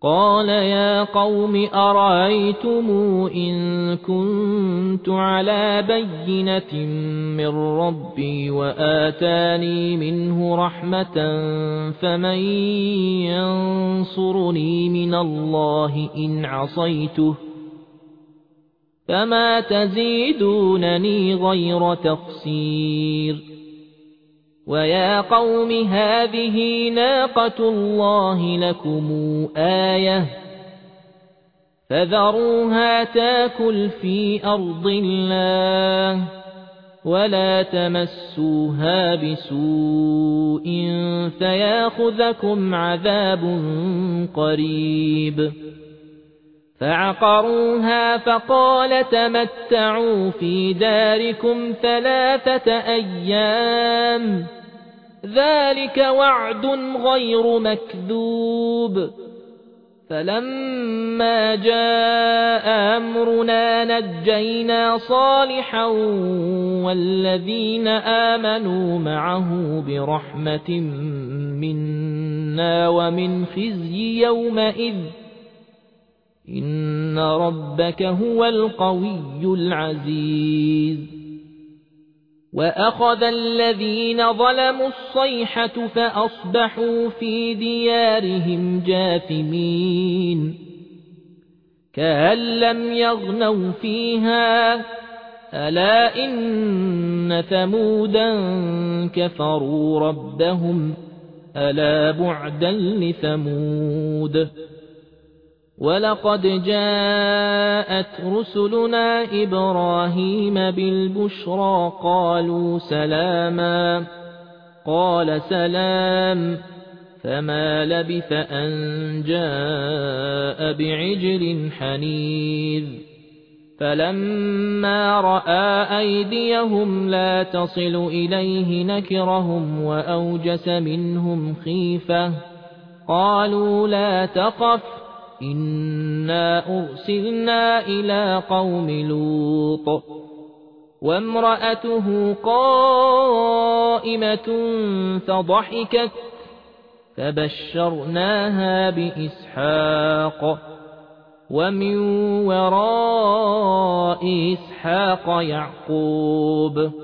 قال يا قوم أرأيتم إن كنت على بينة من ربي وآتاني منه رحمة فمن ينصرني من الله إن عصيته فما تزيدونني غير تقصير ويا قوم هذه ناقة الله لكم آية فذروها تاكل في أرض الله ولا تمسوها بسوء فياخذكم عذاب قريب فعقروها فقال تمتعوا في داركم 3 أيام ذلك وعد غير مكذوب فلما جاء أمرنا نجينا صالحا والذين آمنوا معه برحمة منا ومن خزي يومئذ إن ربك هو القوي العزيز وأخذ الذين ظلموا الصيحة فأصبحوا في ديارهم جاثمين كأن لم يغنوا فيها ألا إن ثمودا كفروا ربهم ألا بعدا لثمود ولقد جاءت رسلنا إبراهيم بالبشرى قالوا سلاما قال سلام فما لبث أن جاء بعجل حنيذ فلما رأى أيديهم لا تصل إليه نكرهم وأوجس منهم خيفة قالوا لا تخف إنا أرسلنا إلى قوم لوط وامرأته قائمة فضحكت فبشرناها بإسحاق ومن وراء إسحاق يعقوب